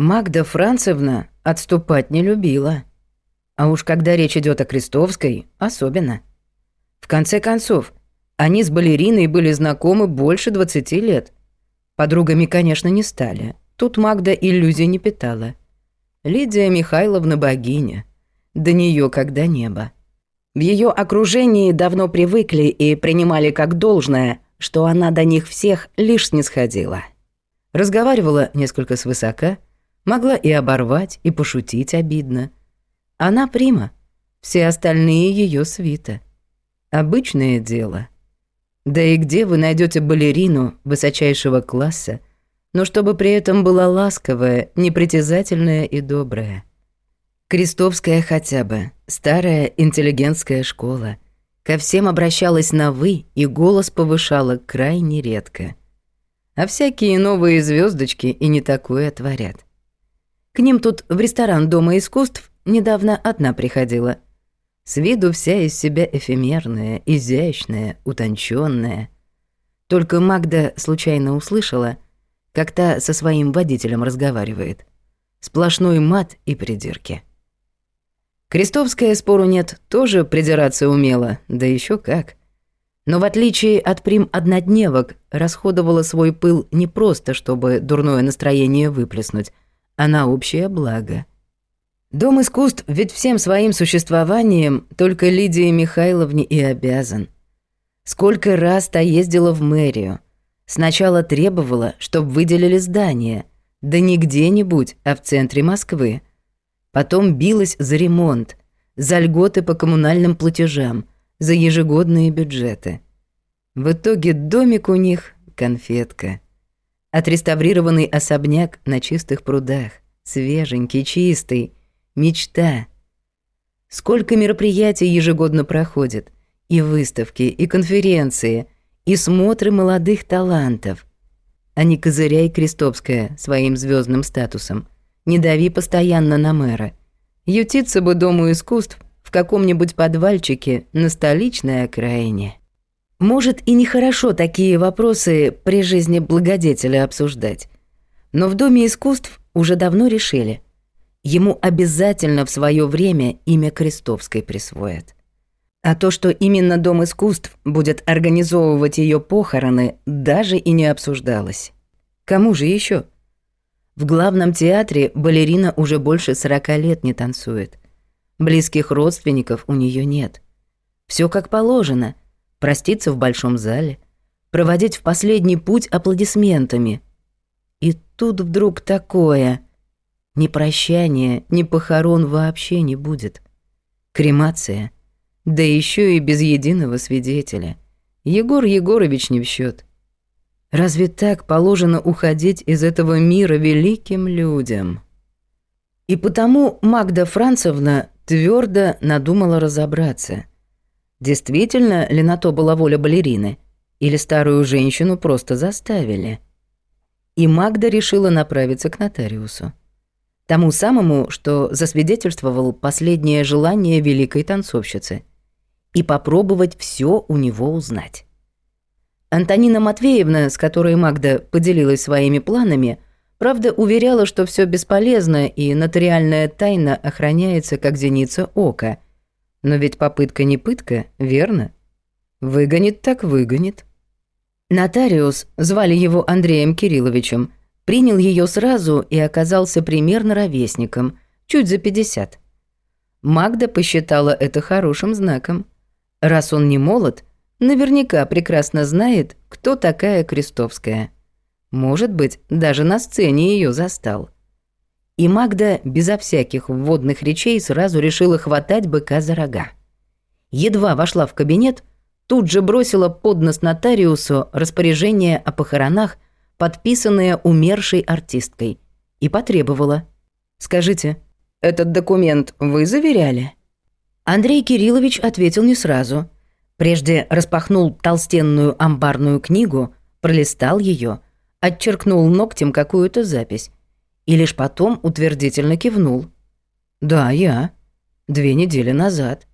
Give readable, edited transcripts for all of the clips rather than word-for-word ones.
Магда Францевна отступать не любила. А уж когда речь идет о Крестовской, особенно. В конце концов, они с балериной были знакомы больше 20 лет. Подругами, конечно, не стали. Тут Магда иллюзий не питала. Лидия Михайловна богиня. До нее как до неба. В ее окружении давно привыкли и принимали как должное, что она до них всех лишь снисходила. Разговаривала несколько свысока, могла и оборвать, и пошутить обидно. Она прима, все остальные ее свита. Обычное дело. Да и где вы найдете балерину высочайшего класса, но чтобы при этом была ласковая, непритязательная и добрая? Крестовская хотя бы, старая интеллигентская школа, ко всем обращалась на «вы» и голос повышала крайне редко. А всякие новые звездочки и не такое творят. К ним тут в ресторан Дома искусств недавно одна приходила. С виду вся из себя эфемерная, изящная, утонченная. Только Магда случайно услышала, как та со своим водителем разговаривает. Сплошной мат и придирки. Крестовская, спору нет, тоже придираться умела, да еще как. Но в отличие от прим-однодневок, расходовала свой пыл не просто, чтобы дурное настроение выплеснуть, а на общее благо. Дом искусств ведь всем своим существованием только Лидии Михайловне и обязан. Сколько раз та ездила в мэрию. Сначала требовала, чтоб выделили здание, да не где-нибудь, а в центре Москвы. Потом билась за ремонт, за льготы по коммунальным платежам, за ежегодные бюджеты. В итоге домик у них — конфетка. Отреставрированный особняк на чистых прудах, свеженький, чистый, мечта. Сколько мероприятий ежегодно проходит, и выставки, и конференции, и смотры молодых талантов. А не козыряй, Крестовская, своим звездным статусом. Не дави постоянно на мэра. Ютиться бы Дому искусств в каком-нибудь подвальчике на столичной окраине. Может, и нехорошо такие вопросы при жизни благодетеля обсуждать. Но в Доме искусств уже давно решили. Ему обязательно в свое время имя Крестовской присвоят. А то, что именно Дом искусств будет организовывать ее похороны, даже и не обсуждалось. Кому же еще? В главном театре балерина уже больше 40 лет не танцует. Близких родственников у нее нет. Все как положено. Проститься в большом зале, проводить в последний путь аплодисментами. И тут вдруг такое. Ни прощания, ни похорон вообще не будет. Кремация. Да еще и без единого свидетеля. Егор Егорович не в счет. Разве так положено уходить из этого мира великим людям? И потому Магда Францевна твердо надумала разобраться. Действительно ли на то была воля балерины? Или старую женщину просто заставили? И Магда решила направиться к нотариусу. Тому самому, что засвидетельствовал последнее желание великой танцовщицы. И попробовать все у него узнать. Антонина Матвеевна, с которой Магда поделилась своими планами, правда, уверяла, что все бесполезно и нотариальная тайна охраняется как зеница ока. Но ведь попытка не пытка, верно? Выгонит так выгонит. Нотариус, звали его Андреем Кирилловичем, принял ее сразу и оказался примерно ровесником, чуть за 50. Магда посчитала это хорошим знаком. Раз он не молод, наверняка прекрасно знает, кто такая Крестовская. Может быть, даже на сцене ее застал. И Магда безо всяких вводных речей сразу решила хватать быка за рога. Едва вошла в кабинет, тут же бросила под нос нотариусу распоряжение о похоронах, подписанное умершей артисткой, и потребовала: «Скажите, этот документ вы заверяли?» Андрей Кириллович ответил не сразу. Прежде распахнул толстенную амбарную книгу, пролистал ее, отчеркнул ногтем какую-то запись и лишь потом утвердительно кивнул. «Да, я. 2 недели назад.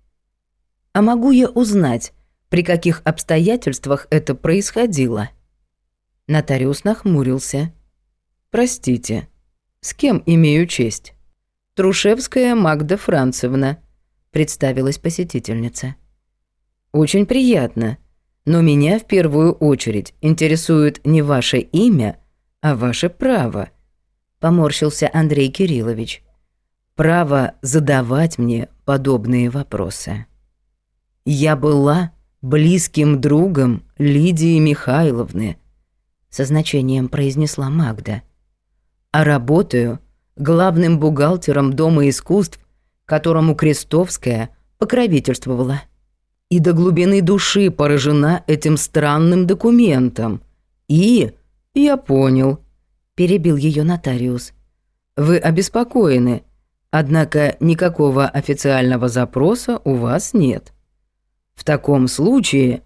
А могу я узнать, при каких обстоятельствах это происходило?» Нотариус нахмурился. «Простите, С кем имею честь? Трушевская Магда Францевна, представилась посетительница. Очень приятно, но меня в первую очередь интересует не ваше имя, а ваше право, поморщился Андрей Кириллович. Право задавать мне подобные вопросы. Я была близким другом Лидии Михайловны, со значением произнесла Магда. А работаю главным бухгалтером Дома искусств, которому Крестовская покровительствовала. И до глубины души поражена этим странным документом. И, я понял, перебил ее нотариус, вы обеспокоены, однако никакого официального запроса у вас нет. В таком случае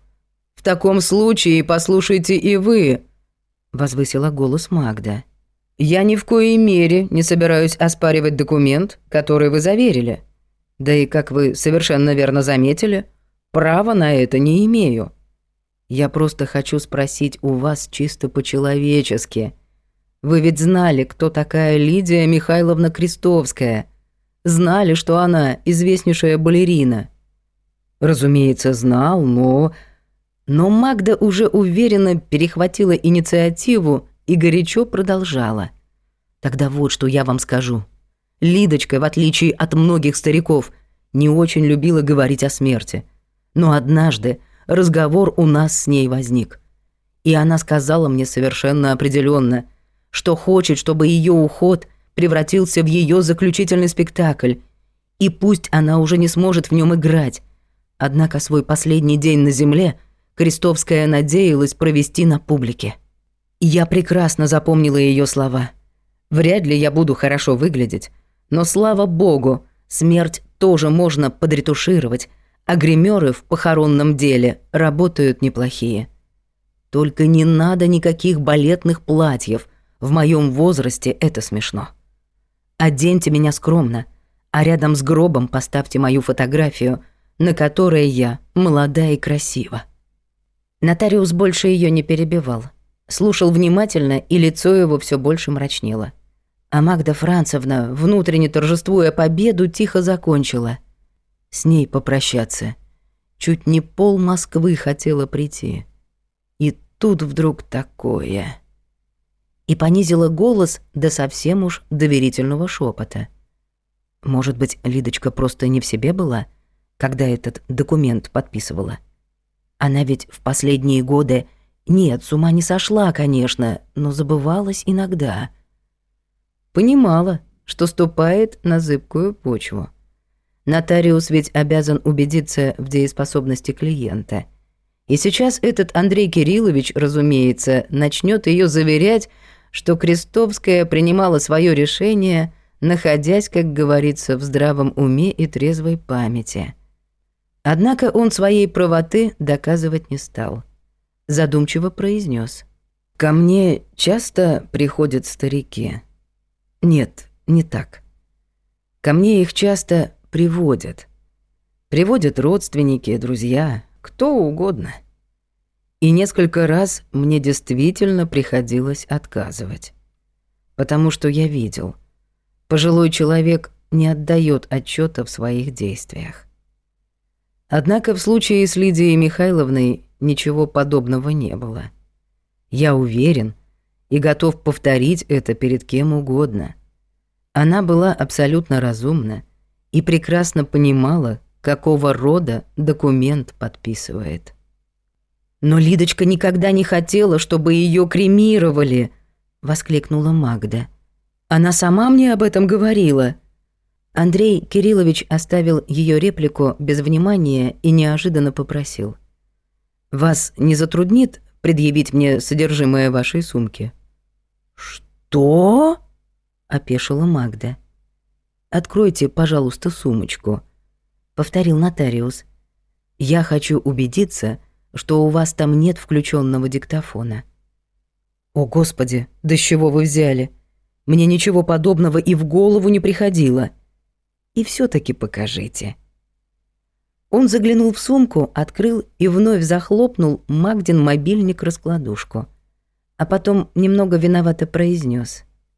послушайте и вы, возвысила голос Магда. Я ни в коей мере не собираюсь оспаривать документ, который вы заверили. Да и, как вы совершенно верно заметили, права на это не имею. Я просто хочу спросить у вас чисто по-человечески. Вы ведь знали, кто такая Лидия Михайловна Крестовская. Знали, что она известнейшая балерина. Разумеется, знал, но Магда уже уверенно перехватила инициативу и горячо продолжала. Тогда вот что я вам скажу. Лидочка, в отличие от многих стариков, не очень любила говорить о смерти. Но однажды разговор у нас с ней возник. И она сказала мне совершенно определенно, что хочет, чтобы ее уход превратился в ее заключительный спектакль. И пусть она уже не сможет в нем играть. Однако свой последний день на земле Крестовская надеялась провести на публике. Я прекрасно запомнила ее слова. Вряд ли я буду хорошо выглядеть, но, слава богу, смерть тоже можно подретушировать, а гримеры в похоронном деле работают неплохие. Только не надо никаких балетных платьев, в моем возрасте это смешно. Оденьте меня скромно, а рядом с гробом поставьте мою фотографию, на которой я молода и красива. Нотариус больше ее не перебивал. Слушал внимательно, и лицо его все больше мрачнело. А Магда Францевна, внутренне торжествуя победу, тихо закончила. С ней попрощаться. Чуть не пол Москвы хотела прийти. И тут вдруг такое. И понизила голос до совсем уж доверительного шепота. Может быть, Лидочка просто не в себе была, когда этот документ подписывала? Она ведь в последние годы... Нет, с ума не сошла, конечно, но забывалась иногда. Понимала, что ступает на зыбкую почву. Нотариус ведь обязан убедиться в дееспособности клиента. И сейчас этот Андрей Кириллович, разумеется, начнет ее заверять, что Крестовская принимала свое решение, находясь, как говорится, в здравом уме и трезвой памяти. Однако он своей правоты доказывать не стал. Задумчиво произнес: «Ко мне часто приходят старики. Нет, не так. Ко мне их часто приводят. Приводят родственники, друзья, кто угодно. И несколько раз мне действительно приходилось отказывать. Потому что я видел, пожилой человек не отдает отчета в своих действиях. Однако в случае с Лидией Михайловной ничего подобного не было. Я уверен и готов повторить это перед кем угодно. Она была абсолютно разумна и прекрасно понимала, какого рода документ подписывает. «Но Лидочка никогда не хотела, чтобы ее кремировали», — воскликнула Магда. «Она сама мне об этом говорила». Андрей Кириллович оставил ее реплику без внимания и неожиданно попросил: «Вас не затруднит предъявить мне содержимое вашей сумки?» «Что?» — опешила Магда. «Откройте, пожалуйста, сумочку», — повторил нотариус. «Я хочу убедиться, что у вас там нет включенного диктофона». «О, Господи, да с чего вы взяли? Мне ничего подобного и в голову не приходило». «И все-таки покажите». Он заглянул в сумку, открыл и вновь захлопнул Магдин мобильник-раскладушку. А потом немного виновато произнес: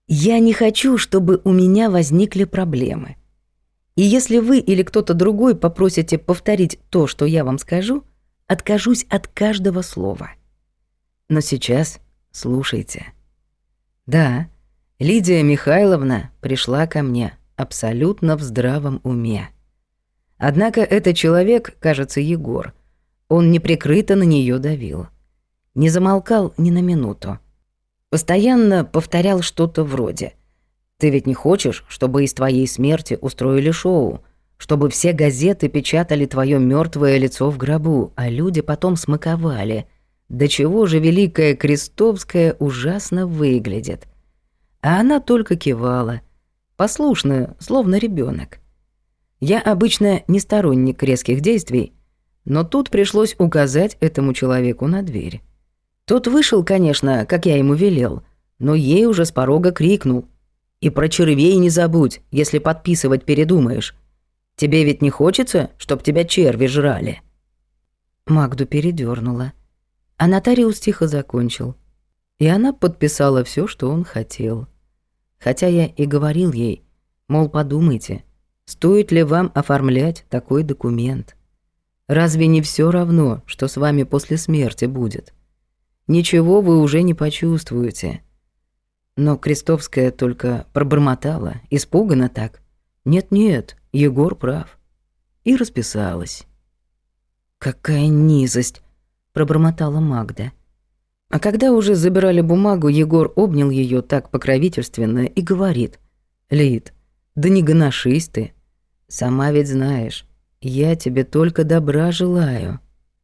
Я не хочу, чтобы у меня возникли проблемы. И если вы или кто-то другой попросите повторить то, что я вам скажу, откажусь от каждого слова. Но сейчас слушайте. Да, Лидия Михайловна пришла ко мне абсолютно в здравом уме. Однако этот человек, кажется, Егор, он неприкрыто на нее давил. Не замолкал ни на минуту. Постоянно повторял что-то вроде: «Ты ведь не хочешь, чтобы из твоей смерти устроили шоу, чтобы все газеты печатали твое мертвое лицо в гробу, а люди потом смаковали. До чего же Великая Крестовская ужасно выглядит». А она только кивала, послушная, словно ребенок. Я обычно не сторонник резких действий, но тут пришлось указать этому человеку на дверь. Тот вышел, конечно, как я ему велел, но ей уже с порога крикнул: «И про червей не забудь, если подписывать передумаешь. Тебе ведь не хочется, чтоб тебя черви жрали?» Магду передёрнула, а нотариус тихо закончил. И она подписала всё, что он хотел. Хотя я и говорил ей, мол, подумайте, стоит ли вам оформлять такой документ. Разве не всё равно, что с вами после смерти будет? Ничего вы уже не почувствуете. Но Крестовская только пробормотала, испуганно так: «Нет-нет, Егор прав». И расписалась. «Какая низость!» – пробормотала Магда. А когда уже забирали бумагу, Егор обнял её так покровительственно и говорит: «Лид, да не гоношись ты. Сама ведь знаешь, я тебе только добра желаю».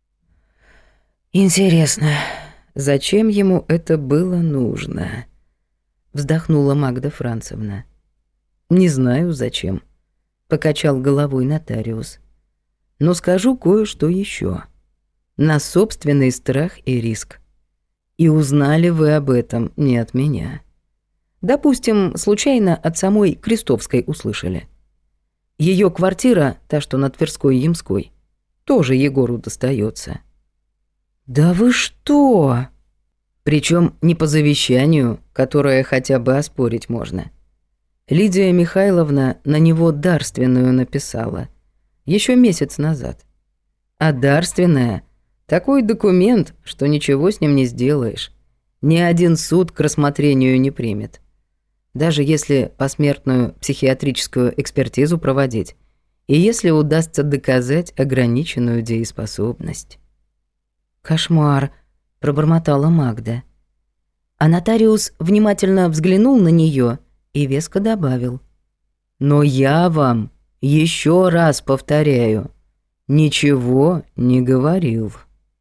«Интересно, зачем ему это было нужно?» Вздохнула Магда Францевна. «Не знаю, зачем», — покачал головой нотариус. «Но скажу кое-что ещё. На собственный страх и риск. И узнали вы об этом не от меня. Допустим, случайно от самой Крестовской услышали. Её квартира, та, что на Тверской и Ямской, тоже Егору достаётся». «Да вы что?» Причём не по завещанию, которое хотя бы оспорить можно. Лидия Михайловна на него дарственную написала ещё месяц назад. А дарственная — такой документ, что ничего с ним не сделаешь. Ни один суд к рассмотрению не примет. Даже если посмертную психиатрическую экспертизу проводить, и если удастся доказать ограниченную дееспособность. «Кошмар», — пробормотала Магда. А нотариус внимательно взглянул на неё и веско добавил: «Но я вам ещё раз повторяю, ничего не говорил».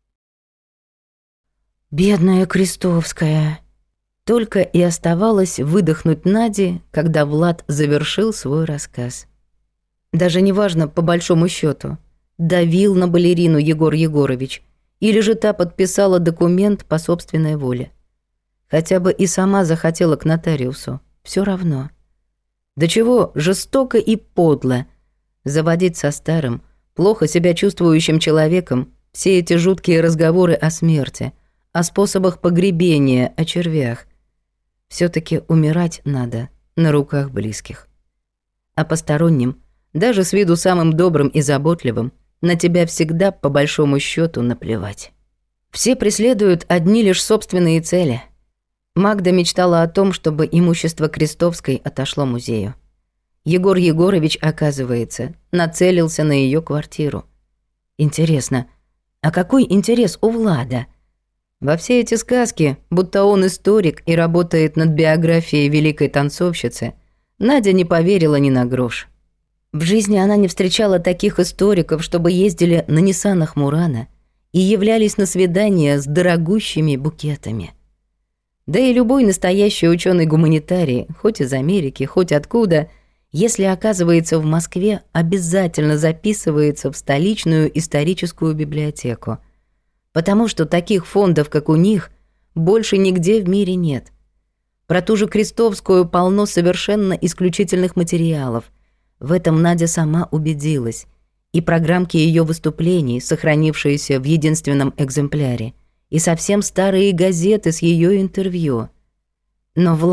Бедная Крестовская. Только и оставалось выдохнуть Наде, когда Влад завершил свой рассказ. Даже неважно, по большому счёту, давил на балерину Егор Егорович, или же та подписала документ по собственной воле. Хотя бы и сама захотела к нотариусу, всё равно. До чего жестоко и подло заводить со старым, плохо себя чувствующим человеком все эти жуткие разговоры о смерти, о способах погребения, о червях. Всё-таки умирать надо на руках близких. А посторонним, даже с виду самым добрым и заботливым, на тебя всегда по большому счёту наплевать. Все преследуют одни лишь собственные цели. Магда мечтала о том, чтобы имущество Крестовской отошло музею. Егор Егорович, оказывается, нацелился на её квартиру. Интересно, а какой интерес у Влада? Во все эти сказки, будто он историк и работает над биографией великой танцовщицы, Надя не поверила ни на грош. В жизни она не встречала таких историков, чтобы ездили на Ниссанах Мурана и являлись на свидания с дорогущими букетами. Да и любой настоящий учёный-гуманитарий, хоть из Америки, хоть откуда, если оказывается в Москве, обязательно записывается в столичную историческую библиотеку. Потому что таких фондов, как у них, больше нигде в мире нет. Про ту же Крестовскую полно совершенно исключительных материалов. В этом Надя сама убедилась. И программки её выступлений, сохранившиеся в единственном экземпляре, и совсем старые газеты с её интервью. Но Влад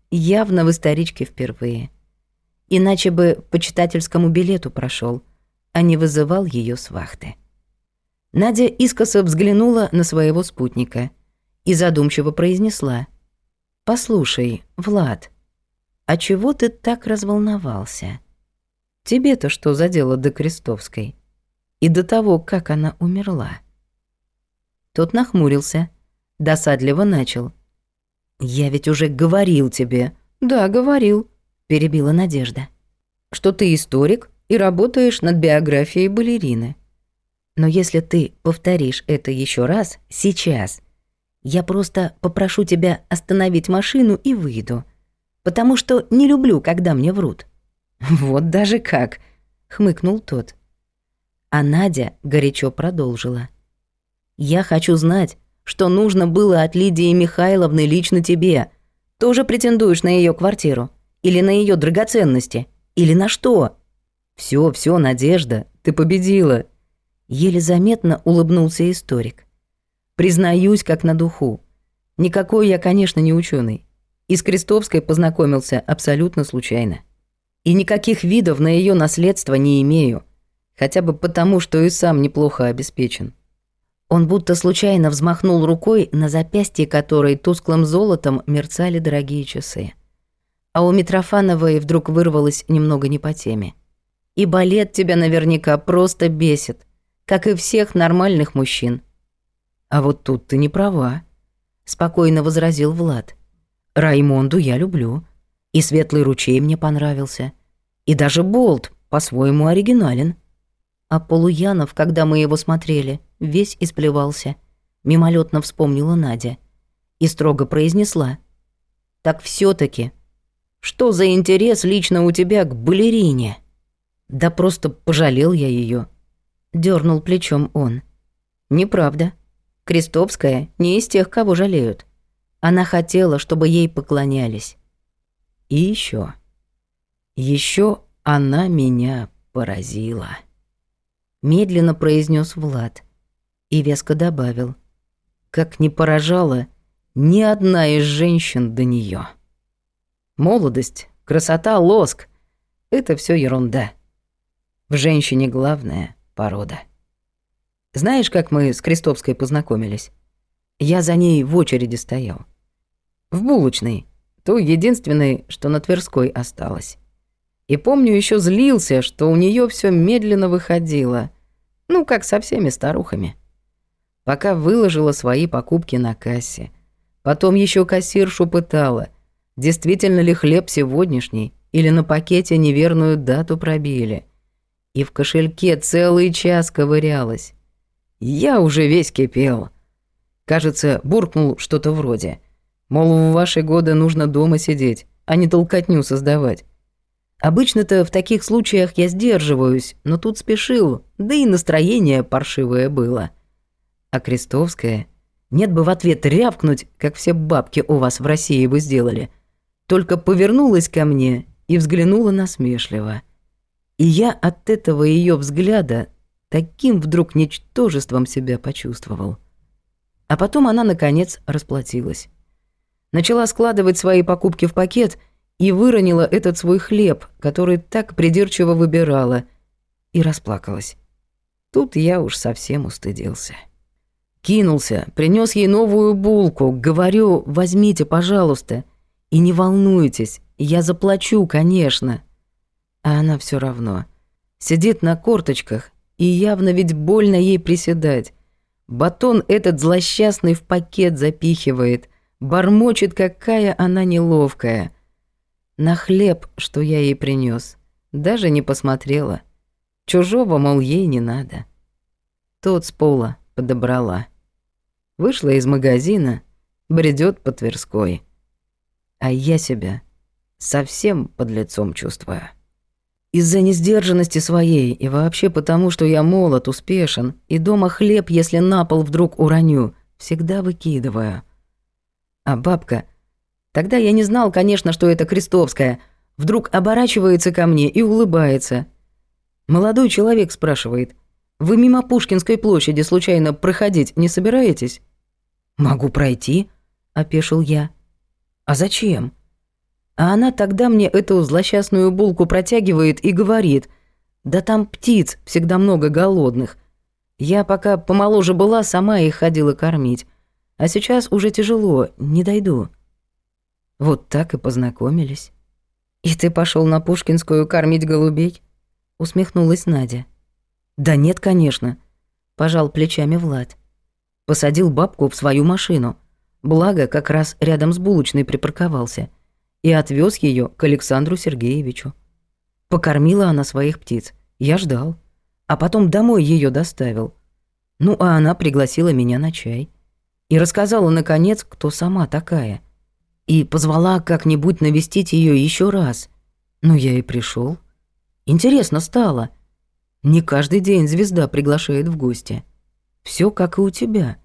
явно в историчке впервые. Иначе бы по читательскому билету прошел, а не вызывал ее с вахты. Надя искоса взглянула на своего спутника и задумчиво произнесла: «Послушай, Влад, а чего ты так разволновался? Тебе-то что за дело до Крестовской и до того, как она умерла?» Тот нахмурился, досадливо начал: «Я ведь уже говорил тебе». «Да, говорил», — перебила Надежда, «что ты историк и работаешь над биографией балерины. Но если ты повторишь это еще раз, сейчас, я просто попрошу тебя остановить машину и выйду, потому что не люблю, когда мне врут». «Вот даже как», — хмыкнул тот. А Надя горячо продолжила: «Я хочу знать, что нужно было от Лидии Михайловны лично тебе. Тоже претендуешь на ее квартиру? Или на ее драгоценности? Или на что?» Все, Надежда, ты победила», — еле заметно улыбнулся историк. «Признаюсь, как на духу. Никакой я, конечно, не ученый. И с Крестовской познакомился абсолютно случайно. И никаких видов на ее наследство не имею, хотя бы потому, что и сам неплохо обеспечен». Он будто случайно взмахнул рукой, на запястье которой тусклым золотом мерцали дорогие часы. А у Митрофановой вдруг вырвалось немного не по теме. «И балет тебя наверняка просто бесит, как и всех нормальных мужчин». «А вот тут ты не права», — спокойно возразил Влад. «Раймонду я люблю, и Светлый ручей мне понравился, и даже Болт по-своему оригинален. А Полуянов, когда мы его смотрели, весь исплевался», — мимолетно вспомнила Надя и строго произнесла: «Так все-таки, что за интерес лично у тебя к балерине?» «Да просто пожалел я ее, дернул плечом он. «Неправда. Крестовская не из тех, кого жалеют. Она хотела, чтобы ей поклонялись. И еще она меня поразила», — медленно произнес Влад и веско добавил: «как не поражала ни одна из женщин до нее. Молодость, красота, лоск — это все ерунда. В женщине главное — порода. Знаешь, как мы с Крестовской познакомились? Я за ней в очереди стоял. В булочной, той единственной, что на Тверской осталось. И помню, еще злился, что у нее все медленно выходило, ну, как со всеми старухами. Пока выложила свои покупки на кассе. Потом еще кассиршу пытала, действительно ли хлеб сегодняшний, или на пакете неверную дату пробили. И в кошельке целый час ковырялась. Я уже весь кипел. Кажется, буркнул что-то вроде: мол, в ваши годы нужно дома сидеть, а не толкотню создавать. Обычно-то в таких случаях я сдерживаюсь, но тут спешил, да и настроение паршивое было. А Крестовская, нет бы в ответ рявкнуть, как все бабки у вас в России бы сделали, только повернулась ко мне и взглянула насмешливо. И я от этого ее взгляда таким вдруг ничтожеством себя почувствовал. А потом она, наконец, расплатилась. Начала складывать свои покупки в пакет и выронила этот свой хлеб, который так придирчиво выбирала, и расплакалась. Тут я уж совсем устыдился. Кинулся, принес ей новую булку, говорю: возьмите, пожалуйста, и не волнуйтесь, я заплачу, конечно. А она все равно сидит на корточках, и явно ведь больно ей приседать. Батон этот злосчастный в пакет запихивает, бормочет, какая она неловкая. На хлеб, что я ей принес, даже не посмотрела. Чужого, мол, ей не надо. Тот с пола подобрала. Вышла из магазина, бредет по Тверской. А я себя совсем подлецом чувствую. Из-за несдержанности своей и вообще потому, что я молод, успешен, и дома хлеб, если на пол вдруг уроню, всегда выкидываю. А бабка... Тогда я не знал, конечно, что это Крестовская. Вдруг оборачивается ко мне и улыбается. Молодой человек спрашивает: «Вы мимо Пушкинской площади случайно проходить не собираетесь?» «Могу пройти», — опешил я. «А зачем?» А она тогда мне эту злосчастную булку протягивает и говорит: «Да там птиц всегда много голодных». Я пока помоложе была, сама их ходила кормить. А сейчас уже тяжело, не дойду. Вот так и познакомились. «И ты пошел на Пушкинскую кормить голубей?» Усмехнулась Надя. «Да нет, конечно», — пожал плечами Влад. Посадил бабку в свою машину, благо как раз рядом с булочной припарковался, и отвез ее к Александру Сергеевичу. Покормила она своих птиц, я ждал, а потом домой ее доставил. Ну, а она пригласила меня на чай и рассказала, наконец, кто сама такая, и позвала как-нибудь навестить ее еще раз. Ну, я и пришел. Интересно стало. Не каждый день звезда приглашает в гости. Все как и у тебя.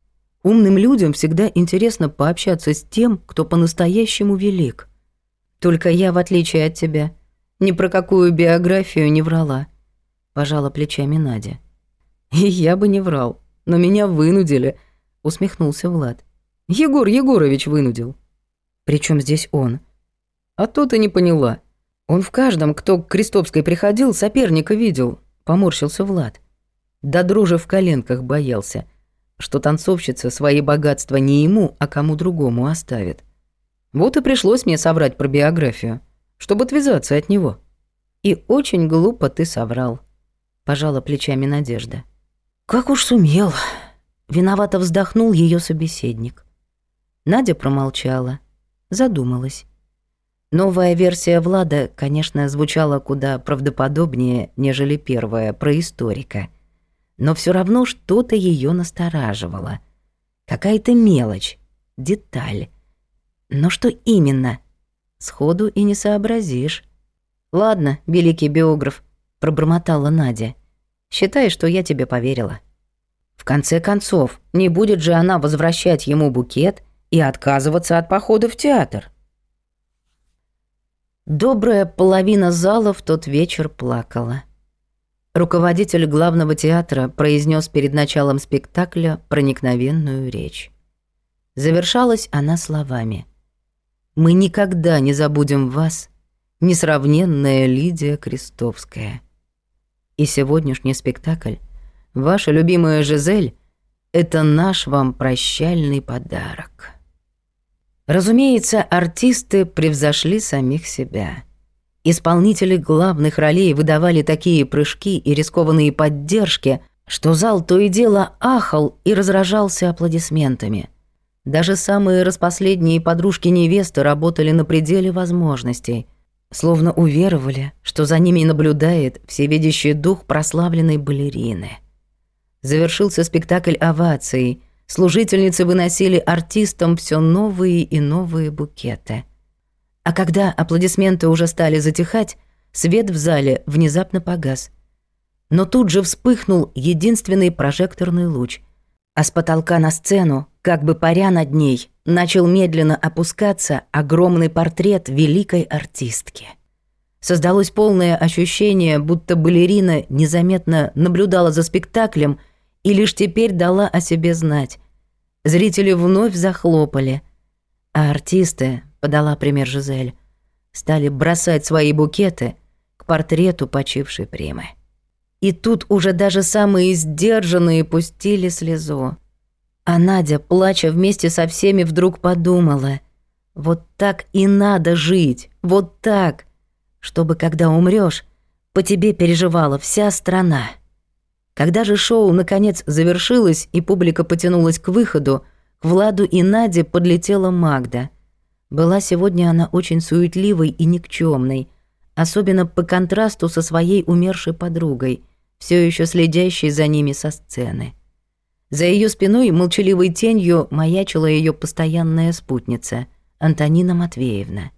Умным людям всегда интересно пообщаться с тем, кто по-настоящему велик. Только я, в отличие от тебя, ни про какую биографию не врала. Пожала плечами Надя. И я бы не врал, но меня вынудили, усмехнулся Влад. Егор Егорович вынудил. Причем здесь он? А то ты не поняла. Он в каждом, кто к Крестовской приходил, соперника видел, поморщился Влад. До дрожи в коленках боялся, что танцовщица свои богатства не ему, а кому другому оставит. Вот и пришлось мне соврать про биографию, чтобы отвязаться от него. И очень глупо ты соврал, пожала плечами Надежда. Как уж сумел. Виновато вздохнул ее собеседник. Надя промолчала, задумалась. Новая версия Влада, конечно, звучала куда правдоподобнее, нежели первая про историка. Но все равно что-то ее настораживало. Какая-то мелочь, деталь. Но что именно? Сходу и не сообразишь. «Ладно, великий биограф», — пробормотала Надя. «Считай, что я тебе поверила». В конце концов, не будет же она возвращать ему букет и отказываться от похода в театр. Добрая половина зала в тот вечер плакала. Руководитель главного театра произнес перед началом спектакля проникновенную речь. Завершалась она словами: «Мы никогда не забудем вас, несравненная Лидия Крестовская». И сегодняшний спектакль, ваша любимая Жизель, это наш вам прощальный подарок. Разумеется, артисты превзошли самих себя. Исполнители главных ролей выдавали такие прыжки и рискованные поддержки, что зал то и дело ахал и разражался аплодисментами. Даже самые распоследние подружки невесты работали на пределе возможностей, словно уверовали, что за ними наблюдает всевидящий дух прославленной балерины. Завершился спектакль овацией. Служительницы выносили артистам все новые и новые букеты. А когда аплодисменты уже стали затихать, свет в зале внезапно погас. Но тут же вспыхнул единственный прожекторный луч, а с потолка на сцену, как бы паря над ней, начал медленно опускаться огромный портрет великой артистки. Создалось полное ощущение, будто балерина незаметно наблюдала за спектаклем и лишь теперь дала о себе знать. Зрители вновь захлопали, а артисты, подала пример Жизель, стали бросать свои букеты к портрету почившей примы. И тут уже даже самые сдержанные пустили слезу. А Надя, плача вместе со всеми, вдруг подумала: вот так и надо жить, вот так, чтобы, когда умрёшь, по тебе переживала вся страна. Когда же шоу наконец завершилось и публика потянулась к выходу, к Владу и Наде подлетела Магда. Была сегодня она очень суетливой и никчёмной, особенно по контрасту со своей умершей подругой, всё ещё следящей за ними со сцены. За её спиной молчаливой тенью маячила её постоянная спутница, Антонина Матвеевна.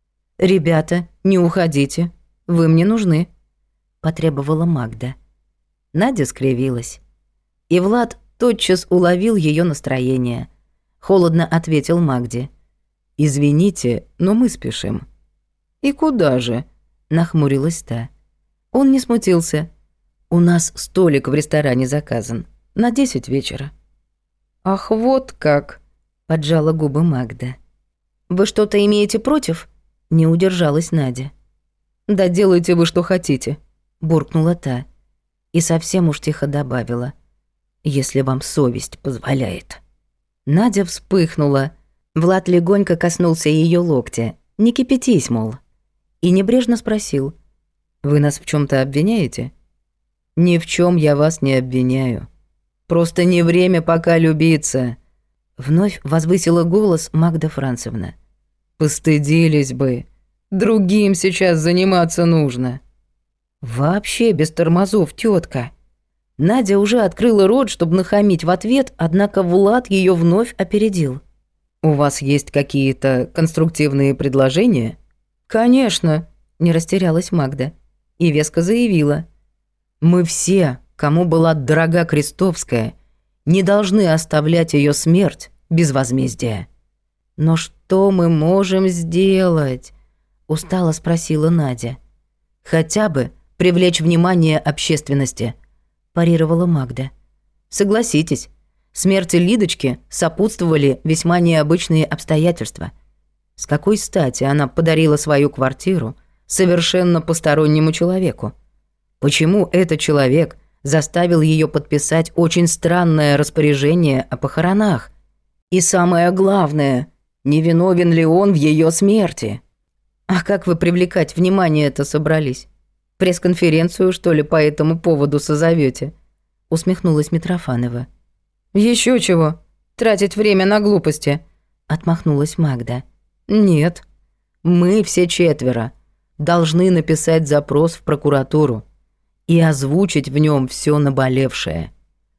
«Ребята, не уходите, вы мне нужны», — потребовала Магда. Надя скривилась. И Влад тотчас уловил её настроение. Холодно ответил Магде: «Извините, но мы спешим». «И куда же?» — нахмурилась та. Он не смутился. «У нас столик в ресторане заказан. На 10 вечера». «Ах, вот как!» — поджала губы Магда. «Вы что-то имеете против?» Не удержалась Надя. «Да делайте вы, что хотите», — буркнула та. И совсем уж тихо добавила. «Если вам совесть позволяет». Надя вспыхнула. Влад легонько коснулся ее локтя. «Не кипятись, мол». И небрежно спросил. «Вы нас в чем то обвиняете?» «Ни в чем я вас не обвиняю. Просто не время пока любиться». Вновь возвысила голос Магда Францевна. «Постыдились бы. Другим сейчас заниматься нужно». Вообще без тормозов, тетка. Надя уже открыла рот, чтобы нахамить в ответ, однако Влад ее вновь опередил. «У вас есть какие-то конструктивные предложения?» «Конечно», — не растерялась Магда. И веско заявила. «Мы все, кому была дорога Крестовская, не должны оставлять ее смерть без возмездия». «Но что мы можем сделать?» — устало спросила Надя. «Хотя бы привлечь внимание общественности», — парировала Магда. «Согласитесь, смерти Лидочки сопутствовали весьма необычные обстоятельства. С какой стати она подарила свою квартиру совершенно постороннему человеку? Почему этот человек заставил ее подписать очень странное распоряжение о похоронах? И самое главное, не виновен ли он в ее смерти? А как вы привлекать внимание-то собрались? Пресс-конференцию, что ли, по этому поводу созовете? Усмехнулась Митрофанова. Еще чего? Тратить время на глупости? Отмахнулась Магда. Нет. Мы все четверо должны написать запрос в прокуратуру и озвучить в нем все наболевшее.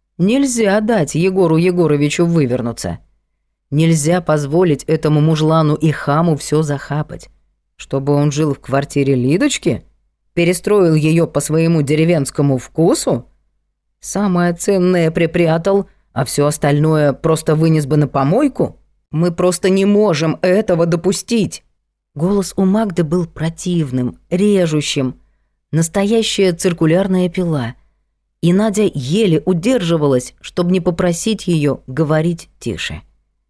Нельзя дать Егору Егоровичу вывернуться. Нельзя позволить этому мужлану и хаму все захапать. Чтобы он жил в квартире Лидочки? Перестроил ее по своему деревенскому вкусу? Самое ценное припрятал, а все остальное просто вынес бы на помойку? Мы просто не можем этого допустить. Голос у Магды был противным, режущим. Настоящая циркулярная пила. И Надя еле удерживалась, чтобы не попросить ее говорить тише.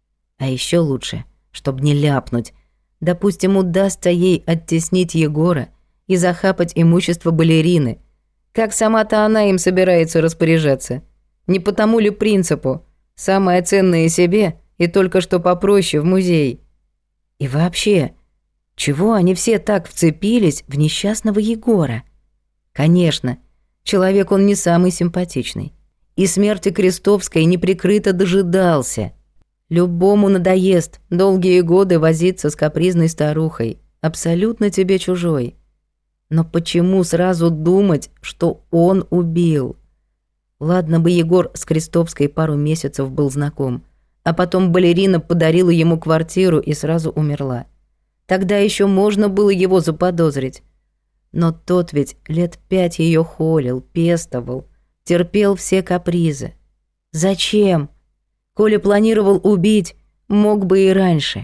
А еще лучше, чтобы не ляпнуть. Допустим, удастся ей оттеснить Егора и захапать имущество балерины. Как сама-то она им собирается распоряжаться? Не по тому ли принципу? Самое ценное себе и только что попроще в музей. И вообще, чего они все так вцепились в несчастного Егора? Конечно, человек он не самый симпатичный. И смерти Крестовской неприкрыто дожидался. Любому надоест долгие годы возиться с капризной старухой, абсолютно тебе чужой. Но почему сразу думать, что он убил? Ладно бы Егор с Крестовской пару месяцев был знаком, а потом балерина подарила ему квартиру и сразу умерла. Тогда еще можно было его заподозрить. Но тот ведь лет 5 ее холил, пестовал, терпел все капризы. Зачем? Коля планировал убить, мог бы и раньше.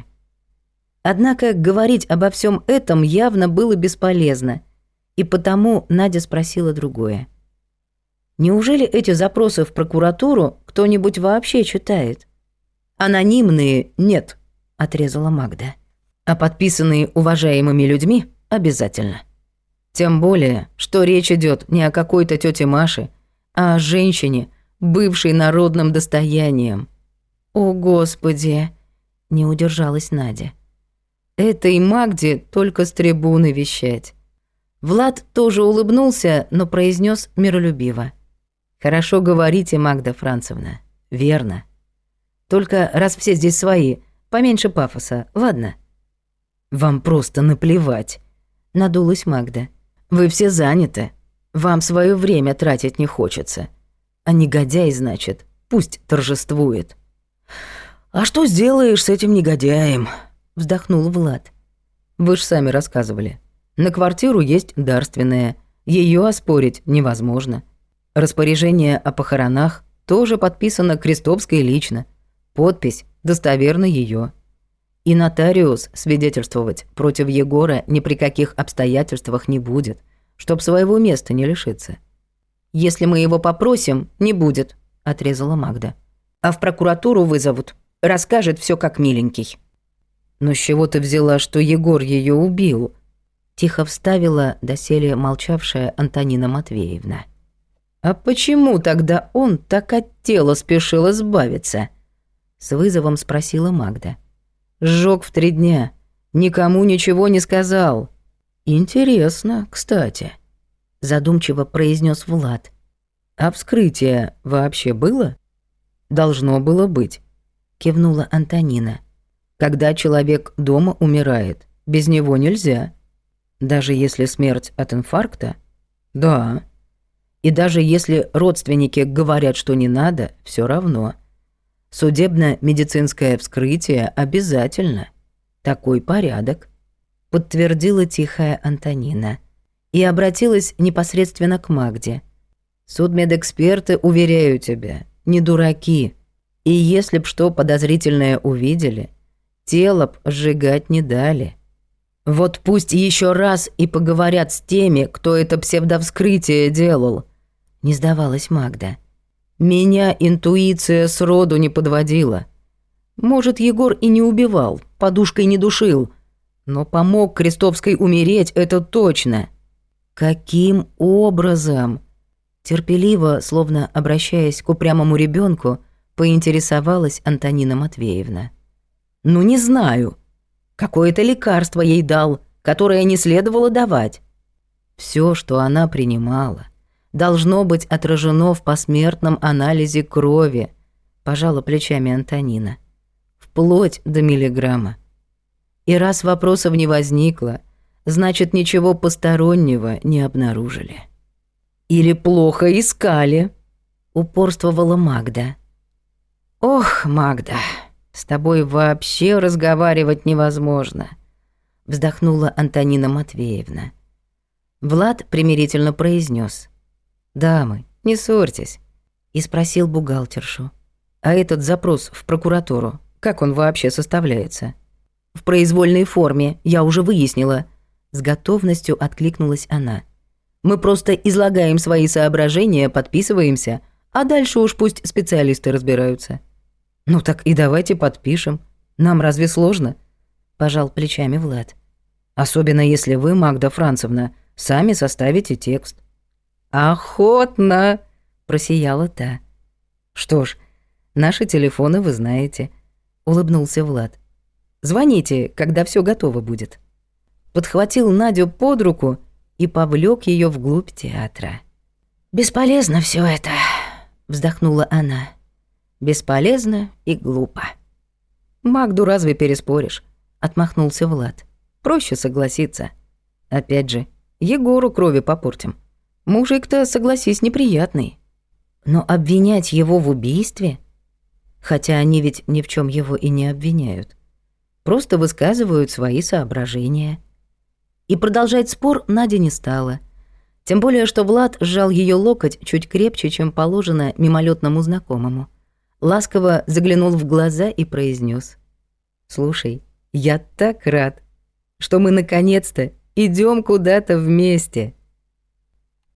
Однако говорить обо всем этом явно было бесполезно, и потому Надя спросила другое. Неужели эти запросы в прокуратуру кто-нибудь вообще читает? Анонимные нет, отрезала Магда. А подписанные уважаемыми людьми обязательно. Тем более, что речь идет не о какой-то тете Маше, а о женщине, бывшей народным достоянием. «О, Господи!» — не удержалась Надя. «Этой Магде только с трибуны вещать». Влад тоже улыбнулся, но произнес миролюбиво. «Хорошо говорите, Магда Францевна. Верно. Только раз все здесь свои, поменьше пафоса, ладно?» «Вам просто наплевать», — надулась Магда. «Вы все заняты. Вам свое время тратить не хочется. А негодяй, значит, пусть торжествует». «А что сделаешь с этим негодяем?» — вздохнул Влад. «Вы ж сами рассказывали. На квартиру есть дарственная. Ее оспорить невозможно. Распоряжение о похоронах тоже подписано Крестовской лично. Подпись достоверно ее. И нотариус свидетельствовать против Егора ни при каких обстоятельствах не будет, чтоб своего места не лишиться». «Если мы его попросим, не будет», — отрезала Магда. «А в прокуратуру вызовут. Расскажет все как миленький». «Но с чего ты взяла, что Егор ее убил?» Тихо вставила доселе молчавшая Антонина Матвеевна. «А почему тогда он так от тела спешил избавиться?» С вызовом спросила Магда. «Сжёг в 3 дня. Никому ничего не сказал». «Интересно, кстати», — задумчиво произнес Влад. «А вскрытие вообще было?» «Должно было быть», — кивнула Антонина. «Когда человек дома умирает, без него нельзя. Даже если смерть от инфаркта?» «Да. И даже если родственники говорят, что не надо, все равно. Судебно-медицинское вскрытие обязательно. Такой порядок», — подтвердила тихая Антонина и обратилась непосредственно к Магде. «Судмедэксперты, уверяю тебя, не дураки. И если б что подозрительное увидели, тело б сжигать не дали. Вот пусть еще раз и поговорят с теми, кто это псевдовскрытие делал», — не сдавалась Магда. «Меня интуиция сроду не подводила. Может, Егор и не убивал, подушкой не душил, но помог Крестовской умереть, это точно». «Каким образом?» Терпеливо, словно обращаясь к упрямому ребенку, поинтересовалась Антонина Матвеевна. «Ну, не знаю. Какое-то лекарство ей дал, которое не следовало давать. Все, что она принимала, должно быть отражено в посмертном анализе крови», — пожала плечами Антонина. «Вплоть до миллиграмма. И раз вопросов не возникло, значит, ничего постороннего не обнаружили». «Или плохо искали», — упорствовала Магда. «Ох, Магда, с тобой вообще разговаривать невозможно», — вздохнула Антонина Матвеевна. Влад примирительно произнес: «Дамы, не ссорьтесь», и спросил бухгалтершу: «А этот запрос в прокуратуру, как он вообще составляется?» «В произвольной форме, я уже выяснила», — с готовностью откликнулась она. «Мы просто излагаем свои соображения, подписываемся, а дальше уж пусть специалисты разбираются». «Ну так и давайте подпишем. Нам разве сложно?» – пожал плечами Влад. «Особенно если вы, Магда Францевна, сами составите текст». «Охотно!» – просияла та. «Что ж, наши телефоны вы знаете», – улыбнулся Влад. «Звоните, когда все готово будет». Подхватил Надю под руку и повлек ее вглубь театра. «Бесполезно все это», – вздохнула она. «Бесполезно и глупо». «Магду разве переспоришь?» — отмахнулся Влад. «Проще согласиться. Опять же, Егору крови попортим. Мужик-то, согласись, неприятный. Но обвинять его в убийстве? Хотя они ведь ни в чем его и не обвиняют. Просто высказывают свои соображения». И продолжать спор Надя не стала. Тем более, что Влад сжал ее локоть чуть крепче, чем положено мимолетному знакомому. Ласково заглянул в глаза и произнес: «Слушай, я так рад, что мы наконец-то идем куда-то вместе».